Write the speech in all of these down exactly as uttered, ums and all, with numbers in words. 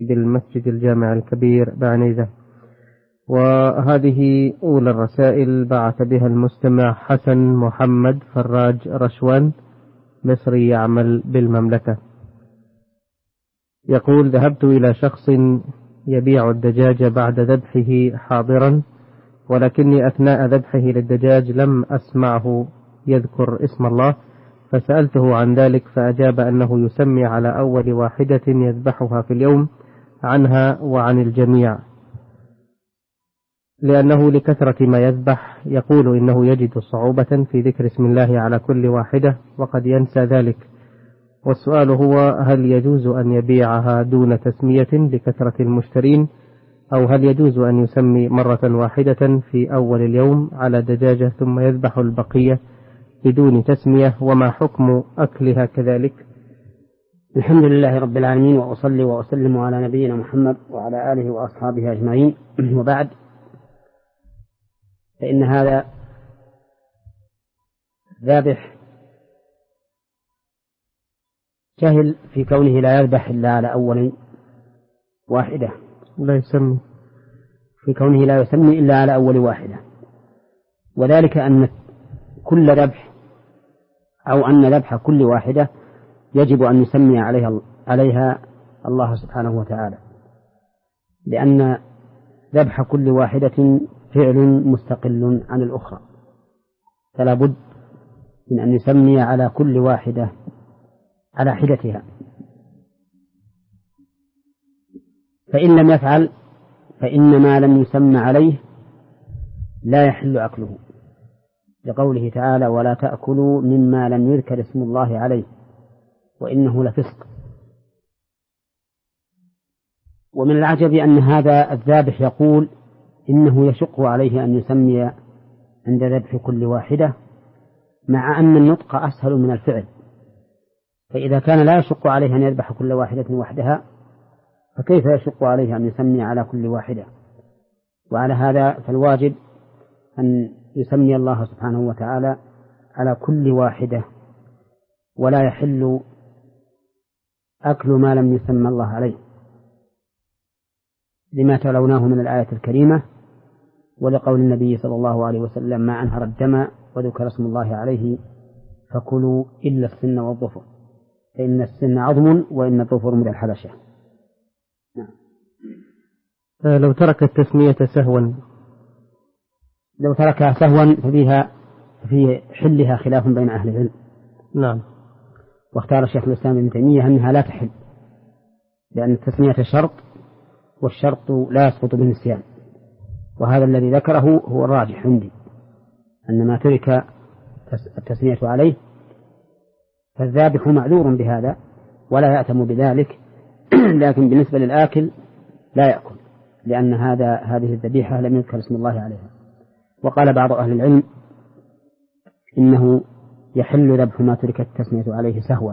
بالمسجد الجامع الكبير بعنيزة. وهذه أولى الرسائل بعث بها المستمع حسن محمد فراج رشوان، مصري يعمل بالمملكة. يقول: ذهبت إلى شخص يبيع الدجاج بعد ذبحه حاضرا، ولكني أثناء ذبحه للدجاج لم أسمعه يذكر اسم الله، فسألته عن ذلك فأجاب أنه يسمي على أول واحدة يذبحها في اليوم عنها وعن الجميع، لأنه لكثرة ما يذبح يقول إنه يجد صعوبة في ذكر اسم الله على كل واحدة وقد ينسى ذلك. والسؤال هو: هل يجوز أن يبيعها دون تسمية لكثرة المشترين، أو هل يجوز أن يسمي مرة واحدة في أول اليوم على دجاجة ثم يذبح البقية بدون تسمية؟ وما حكم أكلها كذلك؟ الحمد لله رب العالمين، وأصلي وأسلم على نبينا محمد وعلى آله وأصحابه أجمعين، وبعد، فإن هذا ذابح جهل في كونه لا يذبح إلا على أول واحدة، لا يسمي في كونه لا يسمي إلا على أول واحدة، وذلك أن كل ذبح أو أن ذبح كل واحدة يجب أن يسمي عليها عليها الله سبحانه وتعالى، لأن ذبح كل واحدة فعل مستقل عن الأخرى، فلا بد من أن يسمي على كل واحدة على حدتها. فإن لم يفعل فإن ما لم يسمى عليه لا يحل أكله، لقوله تعالى: ولا تأكلوا مما لم يذكر اسم الله عليه وإنه لفسق. ومن العجب أن هذا الذابح يقول إنه يشق عليه أن يسمي عند ذبح كل واحدة، مع أن النطق أسهل من الفعل، فإذا كان لا يشق عليه أن يذبح كل واحدة وحدها فكيف يشق عليه أن يسمي على كل واحدة؟ وعلى هذا فالواجب أن يسمي الله سبحانه وتعالى على كل واحدة، ولا يحل أكل ما لم يسمى الله عليه، لما تلوناه من الآية الكريمة، ولقول النبي صلى الله عليه وسلم: ما أنهر الدم وذكر اسم الله عليه فكلوا إلا السن والظفر، فإن السن عظم وإن الظفر من الحبشة. نعم. لو ترك التسمية سهوا لو تركها سهوا ففيها في حلها خلاف بين أهل العلم. نعم. واختار الشيخ الإسلام ابن تيمية أنها لا تحل، لأن التسمية شرط، والشرط لا يسقط بالنسيان، وهذا الذي ذكره هو الراجح عندي، أن ما ترك التسمية عليه فالذابح معذور بهذا ولا يأتم بذلك، لكن بالنسبة للآكل لا يأكل، لأن هذا هذه الذبيحة لم يذكر اسم الله عليها. وقال بعض أهل العلم إنه يحل ذبح ما ترك التسمية عليه سهوا،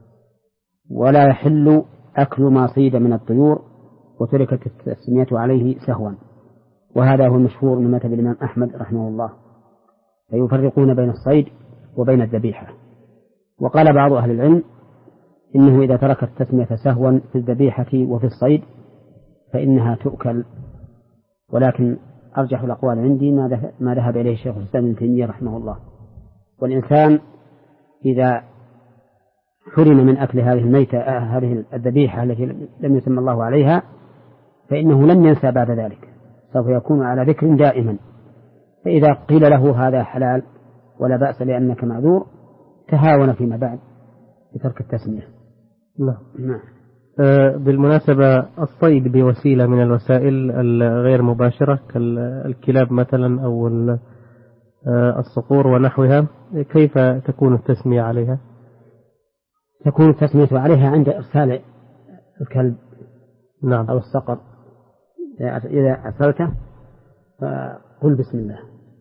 ولا يحل أكل ما صيد من الطيور وتركت التسمية عليه سهوا، وهذا هو المشهور من مذهب الإمام أحمد رحمه الله، فيفرقون بين الصيد وبين الذبيحة. وقال بعض أهل العلم إنه إذا ترك التسمية سهوا في الذبيحة وفي الصيد فإنها تؤكل، ولكن أرجح الأقوال عندي ما ذهب إليه الشيخ الإسلام ابن تيمية رحمه الله. والإنسان إذا حرم من أكل هذه الميتة آه هذه الذبيحة التي لم يسمى الله عليها فإنه لن ينسى بعد ذلك، سوف يكون على ذكر دائما، فإذا قيل له هذا حلال ولا بأس لأنك معذور تهاون فيما بعد بترك التسمية. لا. نعم. آه بالمناسبة الصيد بوسيلة من الوسائل الغير مباشرة كالكلاب مثلا أو الصقور ونحوها، كيف تكون التسمية عليها؟ تكون التسمية عليها عند إرسال الكلب نعم. أو الصقر، إذا أرسلته فقل بسم الله،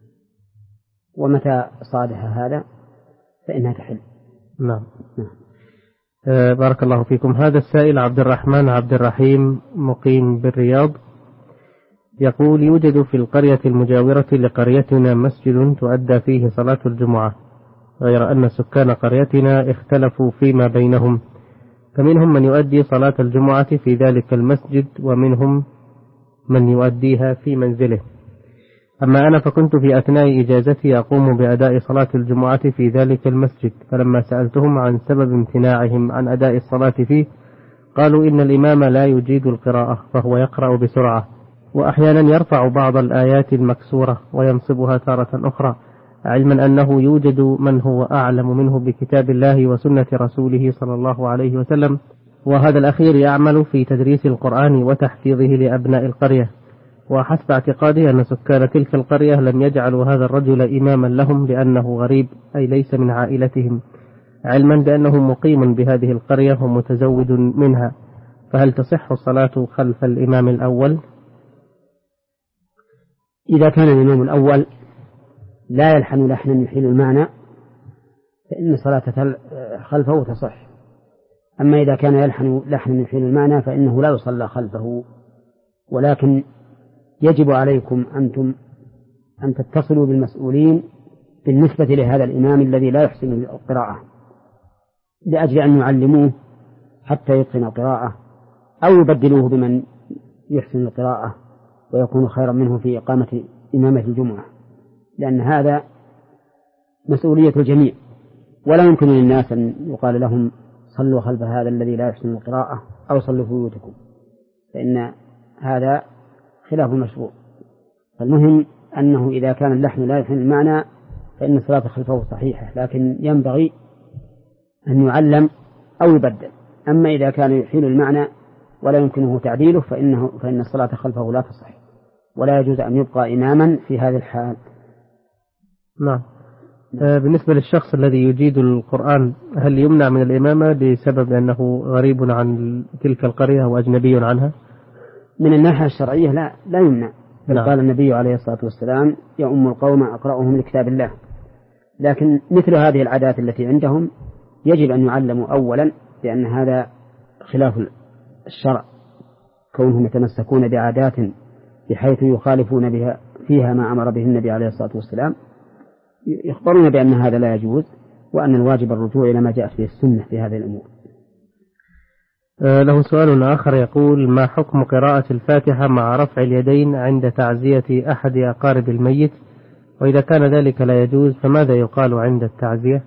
ومتى صادها هذا فإنها تحل. نعم. نعم. آه بارك الله فيكم. هذا السائل عبد الرحمن عبد الرحيم مقيم بالرياض يقول: يوجد في القرية المجاورة لقريتنا مسجد تؤدى فيه صلاة الجمعة، غير أن سكان قريتنا اختلفوا فيما بينهم فمنهم من يؤدي صلاة الجمعة في ذلك المسجد ومنهم من يؤديها في منزله. أما أنا فكنت في أثناء إجازتي أقوم بأداء صلاة الجمعة في ذلك المسجد، فلما سألتهم عن سبب امتناعهم عن أداء الصلاة فيه قالوا إن الإمام لا يجيد القراءة فهو يقرأ بسرعة، وأحيانا يرفع بعض الآيات المكسورة وينصبها تارة أخرى، علما أنه يوجد من هو أعلم منه بكتاب الله وسنة رسوله صلى الله عليه وسلم، وهذا الأخير يعمل في تدريس القرآن وتحفيظه لأبناء القرية. وحسب اعتقادي أن سكان تلك القرية لم يجعلوا هذا الرجل إماما لهم لأنه غريب أي ليس من عائلتهم، علما بأنه مقيم بهذه القرية ومتزوج منها، فهل تصح الصلاة خلف الإمام الأول؟ إذا كان الإمام الأول لا يلحن لحنا يحيل المعنى فإن الصلاة خلفه تصح. أما إذا كان يلحن لحنا يحيل المعنى فإنه لا يصلى خلفه، ولكن يجب عليكم أنتم أن تتصلوا بالمسؤولين بالنسبة لهذا الإمام الذي لا يحسن القراءة لأجل أن يعلموه حتى يتقن القراءة، أو يبدلوه بمن يحسن القراءة ويكون خيرا منه في إقامة إمامة الجمعة، لأن هذا مسؤولية الجميع، ولا يمكن للناس أن يقال لهم صلوا خلف هذا الذي لا يحسن القراءة أو صلوا في بيوتكم، فإن هذا خلاف المشروع. فالمهم أنه إذا كان اللحن لا يحسن المعنى فإن الصلاة خلفه صحيحة، لكن ينبغي أن يعلم أو يبدل. أما إذا كان يحيل المعنى ولا يمكنه تعديله فإنه فإن الصلاة خلفه لا تصح، ولا يجوز أن يبقى إماما في هذه الحال. نعم. بالنسبة للشخص الذي يجيد القرآن هل يمنع من الإمامة بسبب أنه غريب عن تلك القرية وأجنبي عنها؟ من الناحية الشرعية لا لا يمنع، بل قال النبي عليه الصلاة والسلام يؤم القوم أقرأهم لكتاب الله. لكن مثل هذه العادات التي عندهم يجب أن يعلموا أولا، لأن هذا خلاف الشرع، كونهم يتمسكون بعادات بحيث يخالفون بها فيها ما أمر به النبي عليه الصلاة والسلام، يخبرون بأن هذا لا يجوز، وأن الواجب الرجوع إلى ما جاءت به السنة في هذه الأمور. له سؤال آخر يقول: ما حكم قراءة الفاتحة مع رفع اليدين عند تعزية أحد أقارب الميت؟ وإذا كان ذلك لا يجوز فماذا يقال عند التعزية؟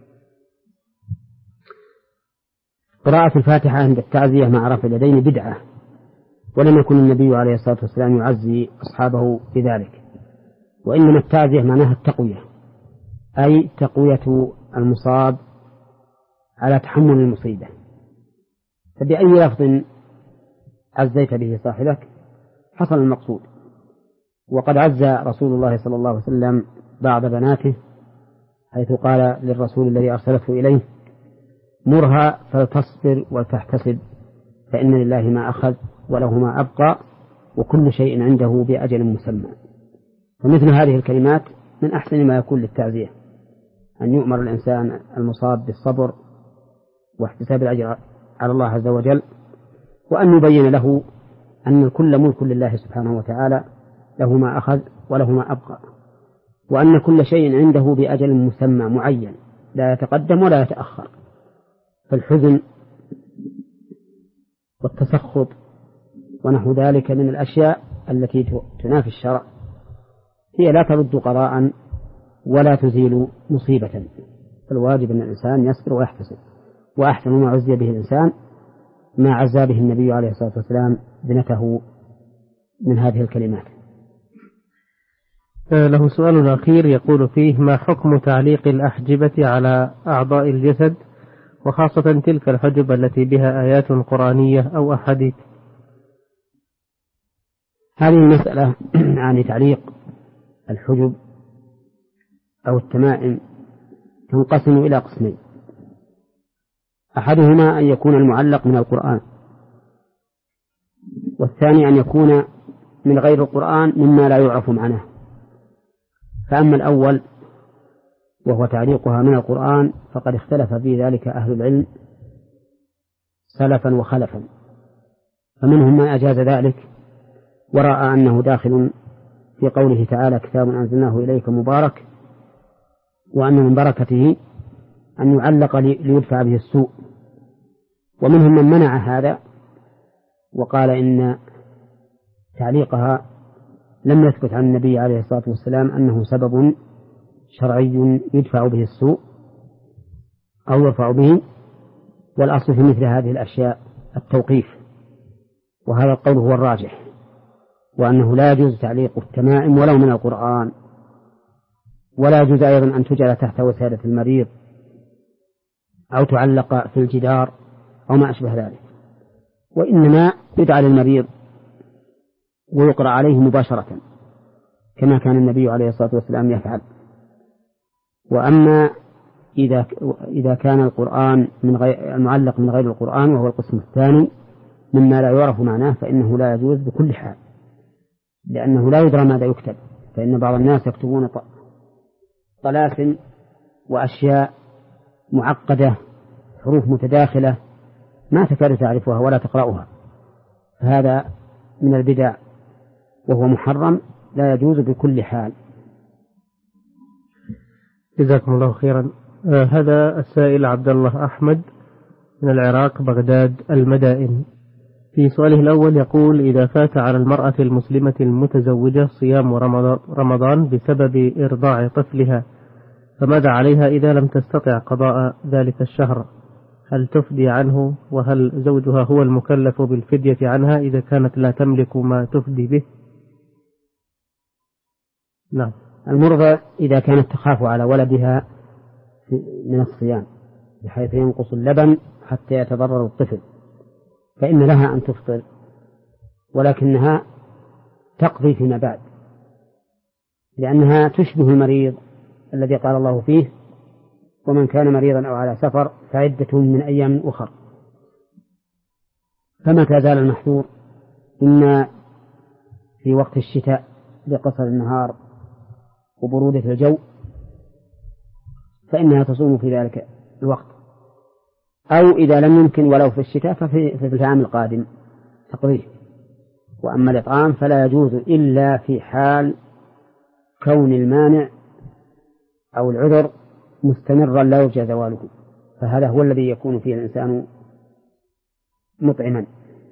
قراءة الفاتحة عند التعزية مع رفع اليدين بدعة، ولم يكن النبي عليه الصلاة والسلام يعزي أصحابه بذلك، وإنما التعزية معناها التقوية، أي تقوية المصاب على تحمل المصيبة. فبأي لفظ عزيت به صاحبك حصل المقصود. وقد عزى رسول الله صلى الله عليه وسلم بعض بناته، حيث قال للرسول الذي أرسلته إليه: مرها فلتصبر وتحتسب، فإن لله ما أخذ وله ما أبقى وكل شيء عنده بأجل مسمى. فمثل هذه الكلمات من أحسن ما يكون للتعزية، أن يؤمر الإنسان المصاب بالصبر واحتساب الأجر على الله عز وجل، وأن يبين له أن الكل ملك لله سبحانه وتعالى، له ما أخذ وله ما أبقى، وأن كل شيء عنده بأجل مسمى معين لا يتقدم ولا يتأخر. فالحزن والتسخط ونحو ذلك من الأشياء التي تنافي الشرع هي لا ترد قضاء ولا تزيل مصيبة. فالواجب أن الإنسان يصبر ويحتسب، وأحسن ما عزي به الإنسان ما عزى به النبي عليه الصلاة والسلام ابنته من هذه الكلمات. له سؤال أخير يقول فيه: ما حكم تعليق الأحجبة على أعضاء الجسد، وخاصة تلك الحجب التي بها آيات قرآنية أو أحاديث؟ هذه المسألة عن تعليق الحجب أو التمائم تنقسم إلى قسمين: أحدهما أن يكون المعلق من القرآن، والثاني أن يكون من غير القرآن مما لا يعرف معناه. فأما الأول وهو تعليقها من القرآن فقد اختلف في ذلك أهل العلم سلفا وخلفا، فمنهم من أجاز ذلك ورأى أنه داخل في قوله تعالى: كتاب أنزلناه إليك مبارك، وأن من بركته أن يعلق ليدفع به السوء. ومنهم من منع هذا وقال إن تعليقها لم يثبت عن النبي عليه الصلاة والسلام أنه سبب شرعي يدفع به السوء أو يرفع به، والأصل في مثل هذه الأشياء التوقيف، وهذا القول هو الراجح، وأنه لا يجوز تعليق التمائم ولو من القرآن، ولا يجوز أيضا أن تجعل تحت وسادة المريض أو تعلق في الجدار أو ما أشبه ذلك، وإنما يدعى للمريض ويقرأ عليه مباشرة كما كان النبي عليه الصلاة والسلام يفعل. وأما إذا إذا كان القرآن من غير المعلق من غير القرآن وهو القسم الثاني مما لا يعرف معناه فإنه لا يجوز بكل حال، لأنه لا يدرى ماذا يكتب، فإن بعض الناس يكتبون طلاسم وأشياء معقدة حروف متداخلة ما تكاد تعرفها ولا تقرأها، هذا من البدع وهو محرم لا يجوز بكل حال. جزاكم الله خيرا. آه هذا السائل عبد الله أحمد من العراق بغداد المدائن، في سؤاله الأول يقول: إذا فات على المرأة المسلمة المتزوجة صيام رمضان بسبب إرضاع طفلها فماذا عليها إذا لم تستطع قضاء ذلك الشهر؟ هل تفدي عنه؟ وهل زوجها هو المكلف بالفدية عنها إذا كانت لا تملك ما تفدي به؟ نعم. المرضى إذا كانت تخاف على ولدها من الصيام بحيث ينقص اللبن حتى يتضرر الطفل فإن لها أن تفطر، ولكنها تقضي فيما بعد، لأنها تشبه المريض الذي قال الله فيه: ومن كان مريضا أو على سفر فعدة من أيام أخر. فمتى زال المحذور إما في وقت الشتاء بقصر النهار وبرودة الجو فإنها تصوم في ذلك الوقت، أو إذا لم يمكن ولو في الشتاء ففي في العام القادم تقضيه. وأما الإطعام فلا يجوز إلا في حال كون المانع أو العذر مستمرا لا يرجى زواله، فهذا هو الذي يكون فيه الإنسان مطعما.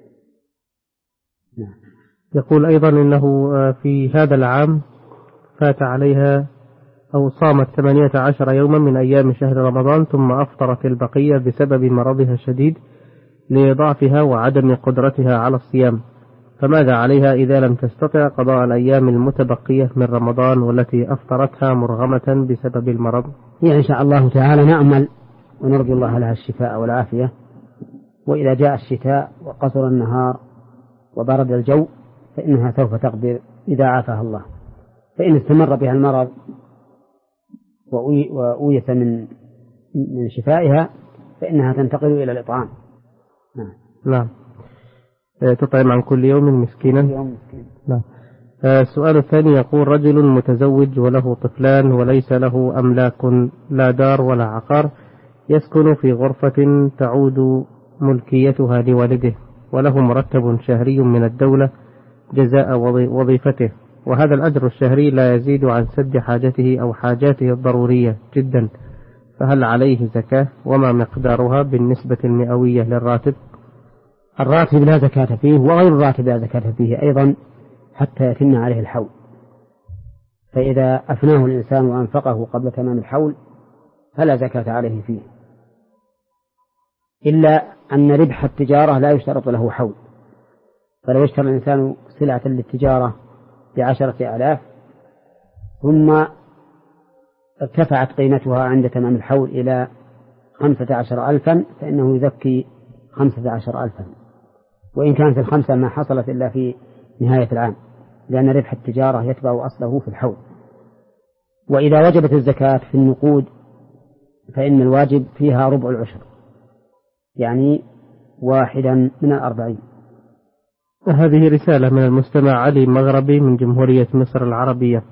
نعم. يقول أيضا إنه في هذا العام فات عليها أو صامت ثمانية عشر يوما من أيام شهر رمضان ثم أفطرت البقية بسبب مرضها الشديد لضعفها وعدم قدرتها على الصيام، فماذا عليها إذا لم تستطع قضاء الأيام المتبقية من رمضان والتي أفطرتها مرغمة بسبب المرض؟ هي إن شاء الله تعالى نأمل ونرجو الله لها الشفاء والعافية، وإذا جاء الشتاء وقصر النهار وبرد الجو فإنها سوف تقدر إذا عافاها الله. فإن استمر بها المرض وأويس من من شفائها فإنها تنتقل إلى الإطعام. نعم. نعم. تطعم عن كل يوم مسكينا. يوم مسكين. نعم. السؤال الثاني يقول: رجل متزوج وله طفلان وليس له أملاك لا دار ولا عقار، يسكن في غرفة تعود ملكيتها لوالده، وله مرتب شهري من الدولة جزاء وظيفته، وهذا الأجر الشهري لا يزيد عن سد حاجته أو حاجاته الضرورية جدا، فهل عليه زكاة؟ وما مقدارها بالنسبة المئوية للراتب؟ الراتب لا زكاة فيه، وغير الراتب لا زكاة فيه أيضا حتى يتم عليه الحول، فإذا أفناه الإنسان وأنفقه قبل تمام الحول فلا زكاة عليه فيه، إلا أن ربح التجارة لا يشترط له حول. فلو اشترى الإنسان سلعة للتجارة بعشرة آلاف ثم ارتفعت قيمتها عند تمام الحول إلى خمسة عشر ألفا فإنه يزكي خمسة عشر ألفا، وإن كانت الخمسة ما حصلت إلا في نهاية العام، لأن ربح التجارة يتبع أصله في الحول. وإذا وجبت الزكاة في النقود فإن الواجب فيها ربع العشر، يعني واحدا من الأربعين. هذه رسالة من المستمع علي مغربي من جمهورية مصر العربية،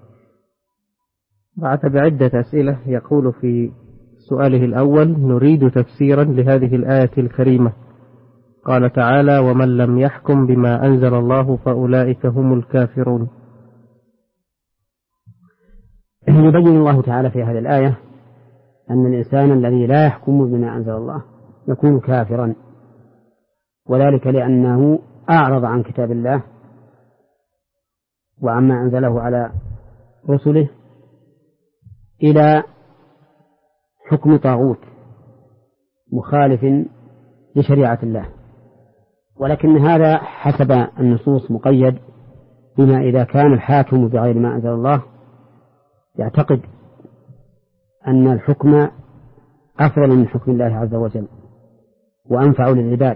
بعث بعدة أسئلة. يقول في سؤاله الأول: نريد تفسيرا لهذه الآية الكريمة، قال تعالى: ومن لم يحكم بما أنزل الله فأولئك هم الكافرون. يبين الله تعالى في هذه الآية أن الإنسان الذي لا يحكم بما أنزل الله يكون كافرا، وذلك لأنه أعرض عن كتاب الله وعما أنزله على رسله إلى حكم طاغوت مخالف لشريعة الله. ولكن هذا حسب النصوص مقيد بما إذا كان الحاكم بغير ما أنزل الله يعتقد أن الحكم أفضل من حكم الله عز وجل وأنفع للعباد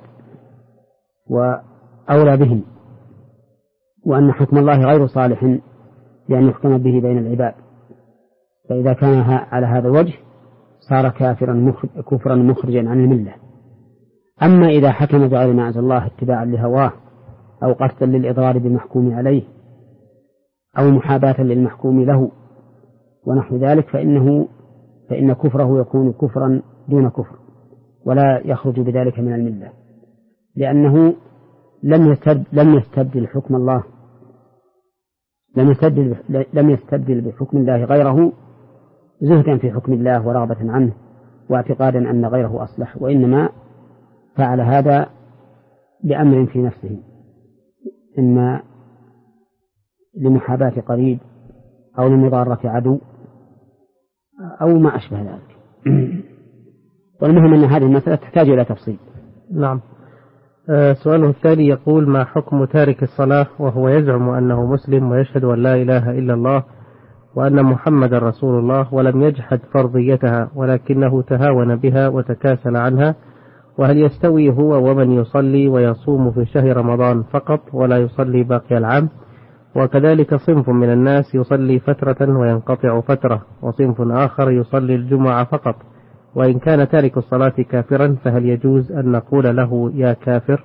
وأولى بهم، وأن حكم الله غير صالح لأن يحكم به بين العباد، فإذا كان على هذا الوجه صار كافرا كفرا مخرجا عن الملة. أما إذا حكم بغير ما أنزل الله اتباعا لهواه أو قصدا للإضرار بالمحكوم عليه أو محاباة للمحكوم له ونحو ذلك فإنه فإن كفره يكون كفرا دون كفر ولا يخرج بذلك من الملة، لأنه لم يستبدل, لم يستبدل حكم الله لم يستبدل, لم يستبدل بحكم الله غيره زهدا في حكم الله ورغبة عنه واعتقادا أن غيره أصلح، وإنما فعل هذا لأمر في نفسه، إما لمحاباة قريب أو لمضارة عدو أو ما أشبه ذلك. والمهم أن هذه المسألة تحتاج إلى تفصيل. نعم. أه سؤاله التالي يقول: ما حكم تارك الصلاة وهو يزعم أنه مسلم ويشهد أن لا إله إلا الله وأن محمد رسول الله ولم يجحد فرضيتها ولكنه تهاون بها وتكاسل عنها، وهل يستوي هو ومن يصلي ويصوم في شهر رمضان فقط ولا يصلي باقي العام؟ وكذلك صنف من الناس يصلي فترة وينقطع فترة، وصنف آخر يصلي الجمعة فقط، وإن كان تارك الصلاة كافرا فهل يجوز أن نقول له يا كافر؟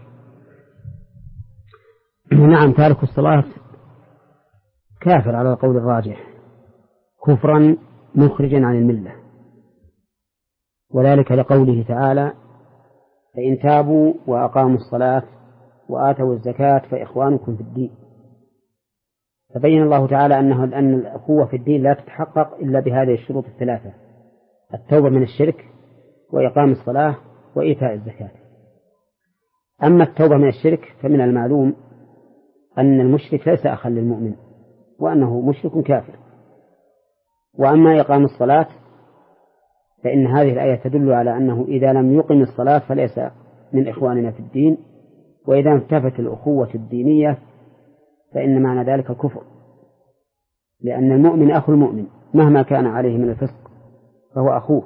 نعم، تارك الصلاة كافر على القول الراجح كفرا مخرجا عن الملة، وذلك لقوله تعالى: فإن تابوا وأقاموا الصلاة وآتوا الزكاة فإخوانكم في الدين. فبين الله تعالى أنه أن الأخوة في الدين لا تتحقق إلا بهذه الشروط الثلاثة: التوبة من الشرك وإقام الصلاة وإيتاء الزكاة. أما التوبة من الشرك فمن المعلوم أن المشرك ليس أخا للمؤمن وأنه مشرك كافر. وأما إقام الصلاة فإن هذه الآية تدل على أنه إذا لم يقم الصلاة فليس من إخواننا في الدين، وإذا انتفت الأخوة الدينية فإن معنى ذلك الكفر، لأن المؤمن أخو المؤمن مهما كان عليه من الفسق فهو أخوه.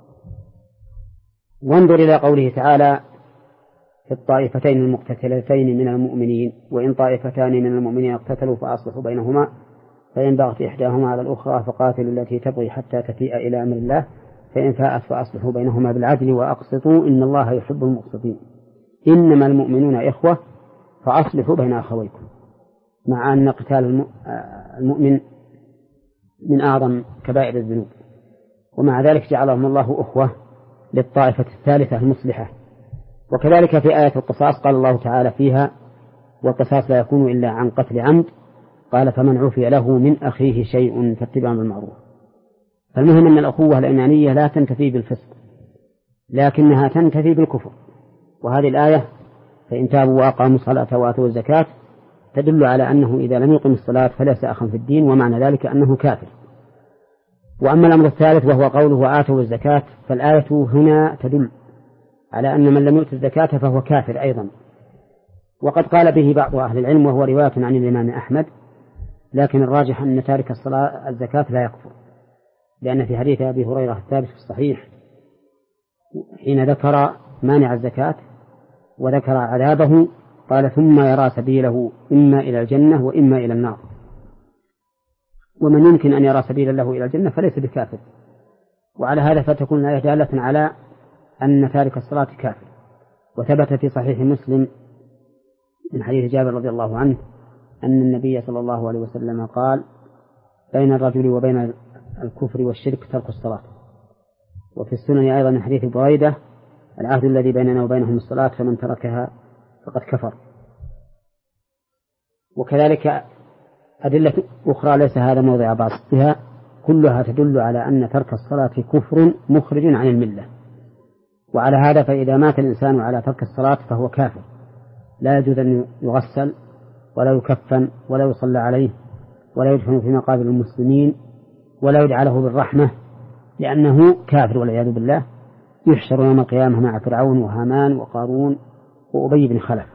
وانظر إلى قوله تعالى: في الطائفتين المقتتلتين من المؤمنين وإن طائفتان من المؤمنين اقتتلوا فأصلحوا بينهما فإن بغت إحداهما على الأخرى فقاتلوا التي تبغي حتى تفيء إلى أمر الله فإن فاءت فأصلحوا بينهما بالعدل وأقسطوا إن الله يحب المقسطين إنما المؤمنون إخوة فأصلحوا بين أخويكم، مع أن قتال المؤمن من أعظم كبائر الذنوب، ومع ذلك جعلهم الله أخوة للطائفة الثالثة المصلحة. وكذلك في آية القصاص قال الله تعالى فيها: والقصاص لا يكون إلا عن قتل عمد، قال فمن عفي له من أخيه شيء فاتباع بالمعروف. فالمهم أن الأخوة الإيمانية لا تنتفي بالفسق لكنها تنتفي بالكفر، وهذه الآية فإن تابوا وأقاموا الصلاة وآتوا الزكاة تدل على أنه إذا لم يقم الصلاة فليس أخا في الدين، ومعنى ذلك أنه كافر. وأما الأمر الثالث وهو قوله وآتوا الزكاة، فالآية هنا تدل على أن من لم يؤت الزكاة فهو كافر أيضا، وقد قال به بعض أهل العلم وهو رواية عن الإمام أحمد، لكن الراجح أن تارك الصلاة الزكاة لا يكفر، لأن في حديث أبي هريرة الثابت في الصحيح حين ذكر مانع الزكاة وذكر عذابه قال ثم يرى سبيله إما إلى الجنة وإما إلى النار، ومن يمكن أن يرى سبيل له إلى الجنة فليس بكافر. وعلى هذا فتكون الآية دالة على أن تارك الصلاة كافر. وثبت في صحيح مسلم من حديث جابر رضي الله عنه أن النبي صلى الله عليه وسلم قال: بين الرجل وبين الكفر والشرك ترك الصلاة. وفي السنن أيضا من حديث بريدة: العهد الذي بيننا وبينهم الصلاة فمن تركها فقد كفر. وكذلك أدلة أخرى ليس هذا موضع بحثها كلها تدل على أن ترك الصلاة كفر مخرج عن الملة. وعلى هذا فإذا مات الإنسان على ترك الصلاة فهو كافر لا يجوز أن يغسل ولا يكفن ولا يصلى عليه ولا يدفن في مقابر المسلمين ولا يدعى له بالرحمة، لأنه كافر والعياذ بالله، يحشر يوم القيامة مع فرعون وهامان وقارون وأبي بن خلف.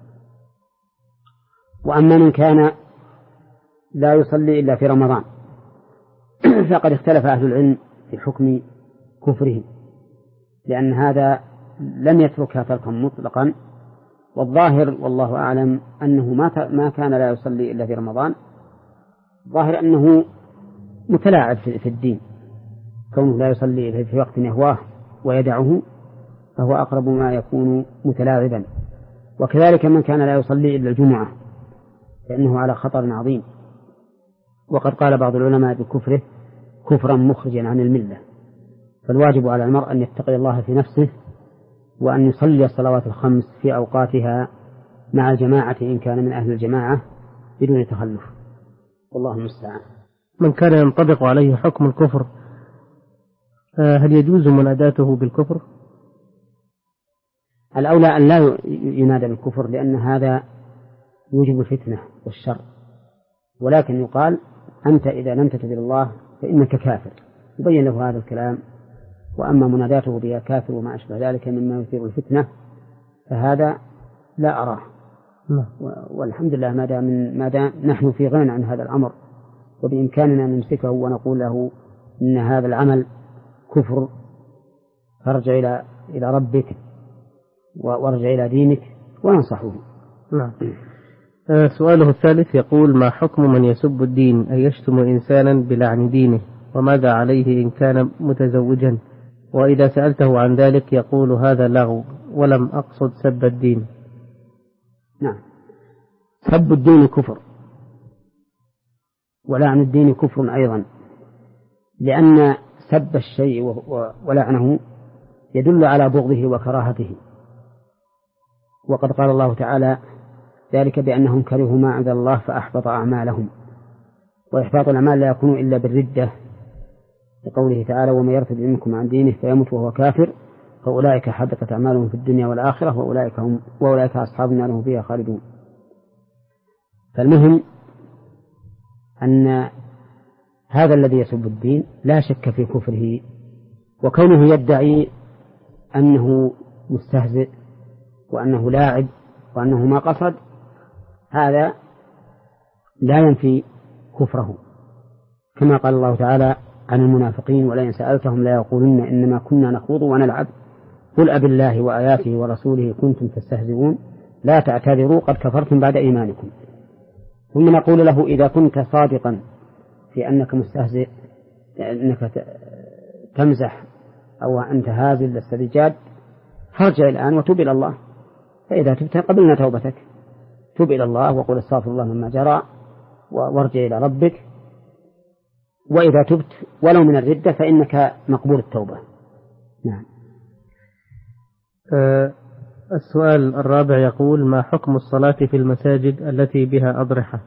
وأما من كان لا يصلي إلا في رمضان فقد اختلف أهل العلم في حكم كفره، لأن هذا لم يتركها تركا مطلقا، والظاهر والله أعلم أنه ما ما كان لا يصلي إلا في رمضان، ظاهر أنه متلاعب في الدين، كونه لا يصلي في وقت يهواه ويدعه فهو أقرب ما يكون متلاعبا. وكذلك من كان لا يصلي إلا الجمعة فإنه على خطر عظيم، وقد قال بعض العلماء بكفره كفرا مخرجا عن الملة. فالواجب على المرء أن يتقي الله في نفسه وأن يصلي الصلوات الخمس في أوقاتها مع الجماعة إن كان من أهل الجماعة بدون تخلف، والله المستعان. من كان ينطبق عليه حكم الكفر هل يجوز مناداته بالكفر؟ الأولى أن لا ينادى بالكفر، لأن هذا يوجب الفتنة والشر، ولكن يقال أنت إذا لم تتب الله فإنك كافر، يبين له هذا الكلام. وأما مناداته بها كافر وما أشبه ذلك مما يثير الفتنة فهذا لا أراه. والحمد لله ما دام ما دام نحن في غنى عن هذا الأمر وبإمكاننا أن نمسكه ونقول له إن هذا العمل كفر، فارجع إلى إلى ربك وارجع إلى دينك وننصحه. نعم. سؤاله الثالث يقول: ما حكم من يسب الدين أي يشتم إنسانا بلعن دينه، وماذا عليه إن كان متزوجا؟ وإذا سألته عن ذلك يقول هذا لغو ولم أقصد سب الدين. نعم، سب الدين كفر ولعن الدين كفر أيضا، لأن سب الشيء ولعنه يدل على بغضه وكراهته، وقد قال الله تعالى ذلك بأنهم كرهوا ما أنزل الله فأحبط أعمالهم. وإحباط الأعمال لا يكون إلا بالردة، لقوله تعالى: ومن يرتد منكم عن دينه فيمت وهو كافر فأولئك حبطت أعمالهم في الدنيا والآخرة وأولئك هم وأولئك أصحاب النار هم فيها خالدون. فالمهم أن هذا الذي يسب الدين لا شك في كفره، وكونه يدعي أنه مستهزئ وأنه لاعب وأنه ما قصد هذا لا ينفي كفره، كما قال الله تعالى عن المنافقين: ولئن سألتهم لا يقولن إنما كنا نخوض ونلعب قل أب الله وآياته ورسوله كنتم تستهزئون لا تعتذروا قد كفرتم بعد إيمانكم. ثم نقول له: إذا كنت صادقا في أنك مستهزئ، أنك تمزح أو أنت هازل للسذجاد، فارجع الآن وتوب إلى الله، فإذا تبت قبلنا توبتك، توب إلى الله وقل استغفر الله مما جرى وارجع إلى ربك، وإذا تبت ولو من الردة فإنك مقبول التوبة. نعم. أه السؤال الرابع يقول: ما حكم الصلاة في المساجد التي بها أضرحة؟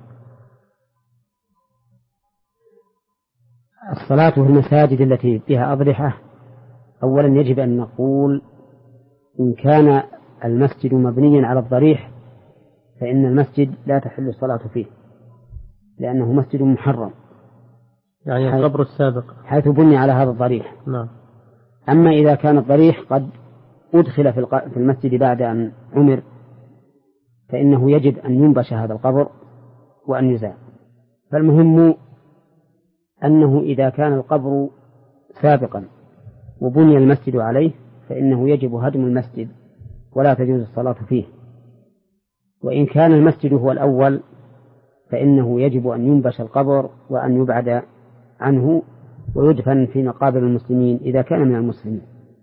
الصلاة في المساجد التي بها أضرحة، أولا يجب أن نقول إن كان المسجد مبنيا على الضريح فإن المسجد لا تحل الصلاة فيه، لأنه مسجد محرم، يعني القبر السابق حيث بني على هذا الضريح. نعم. أما إذا كان الضريح قد أدخل في المسجد بعد أن عمر فإنه يجب أن ينبش هذا القبر وأن يزال. فالمهم أنه إذا كان القبر سابقا وبني المسجد عليه فإنه يجب هدم المسجد ولا تجوز الصلاة فيه. وإن كان المسجد هو الأول فإنه يجب أن ينبش القبر وأن يبعد عنه ويدفن في مقابر المسلمين إذا كان من المسلمين.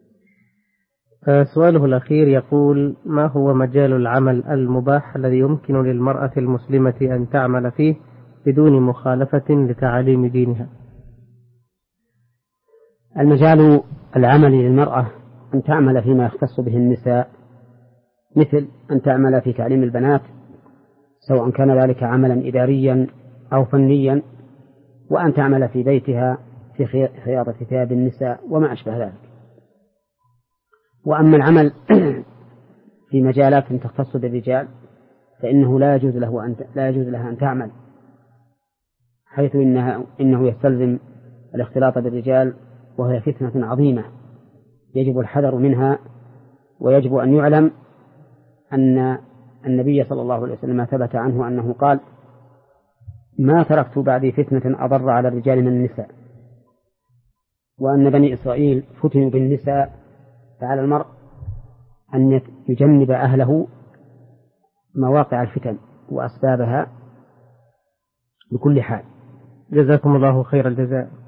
سؤاله الأخير يقول: ما هو مجال العمل المباح الذي يمكن للمرأة المسلمة أن تعمل فيه بدون مخالفة لتعاليم دينها؟ المجال العمل للمرأة أن تعمل فيما يختص به النساء، مثل أن تعمل في تعليم البنات سواء كان ذلك عملا إداريا أو فنيا، وأن تعمل في بيتها في خياطة ثياب النساء وما أشبه ذلك. وأما العمل في مجالات تختص بالرجال فإنه لا يجوز له أن لا يجوز لها أن تعمل، حيث إنها إنه يستلزم الاختلاط بالرجال، وهي فتنة عظيمة يجب الحذر منها. ويجب أن يعلم أن النبي صلى الله عليه وسلم ثبت عنه أنه قال: ما تركت بعدي فتنة أضر على الرجال من النساء. وأن بني إسرائيل فتنوا بالنساء، فعلى المرء أن يجنب أهله مواقع الفتن وأسبابها بكل حال. جزاكم الله خير الجزاء.